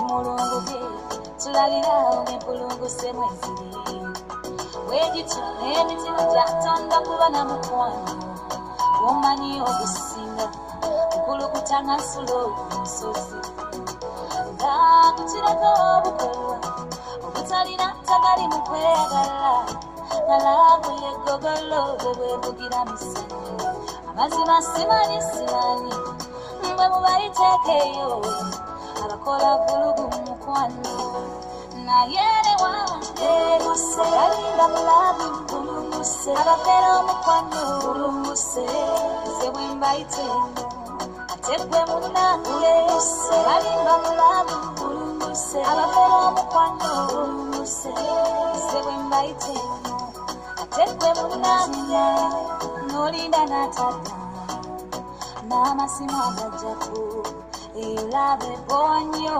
mulunguke tulalirawo ng'empulunguse mweziri wegityo n'emitima gyatonda kuba na mukwano womanyi ogusinga okulukuta nga nsulo omusozi nga kutirako obukolwa obutalina tagali mu kweyagala nalabu yeggogolo bwe bwebugira misanyu amazima simanyi bwe mubayiteekeyo abakola vulugu mu mukwano naye ne wange balinda mulabu bulunguse abafera omukwano bulunguse nze bwe mbayitemu ate gwe munnange balinda mulabu bulunguse abafera omukwano bulunguse nze bwe mbayitemu ate gwe munnange n'olinda n'atata n'amasimu agajjaku eyolabe bonyo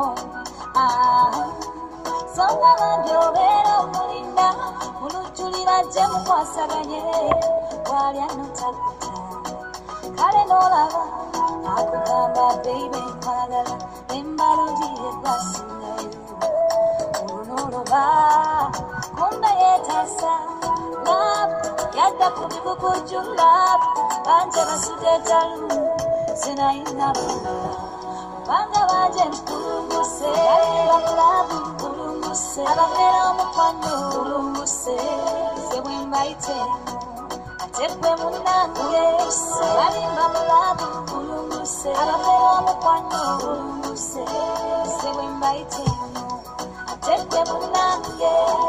songa bambi obeera omulinda mulujjulira gye mukwasaganye bw'alya notakuta kale n'olaba akugamba beibe nkwagala embalo giye gwasingayo olun'oloba kumbe yeetasa laabu yadda ku bikukujjula banje basudde ettalu sinayina bulala banga banje mpulunguse bamulabu mpulunguse abafera omukwano mpulunguse nze bwe mbayitemu ate gwe munnange balimba mulabu mpulunguse abafera omukwano mpulunguse nze bwe mbayitemu ate gwe munnange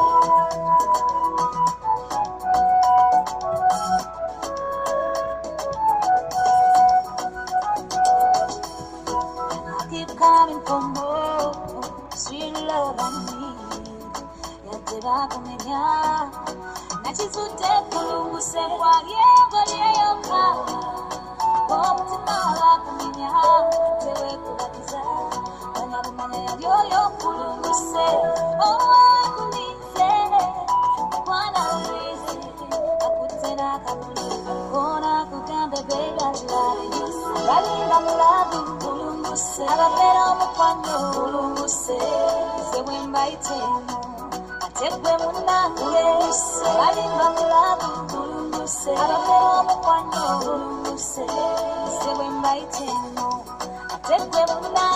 coming for more sweet love I need yatera kumenya nakizudde kulunguse kwagyengo lyeyoka omutima wakumenya tewekubatiza banyabumanya yalyoyo kulunguse owakulize mwana wize akutera kabuli kona kugambe begalale balinda mulabu abafera omukwano bulunguse nze bwe mbayitemu ate gwe munnange balimba mulabu bulunguse abafera omukwano bulunguse nze bwe mbayitemu ate gwe munnange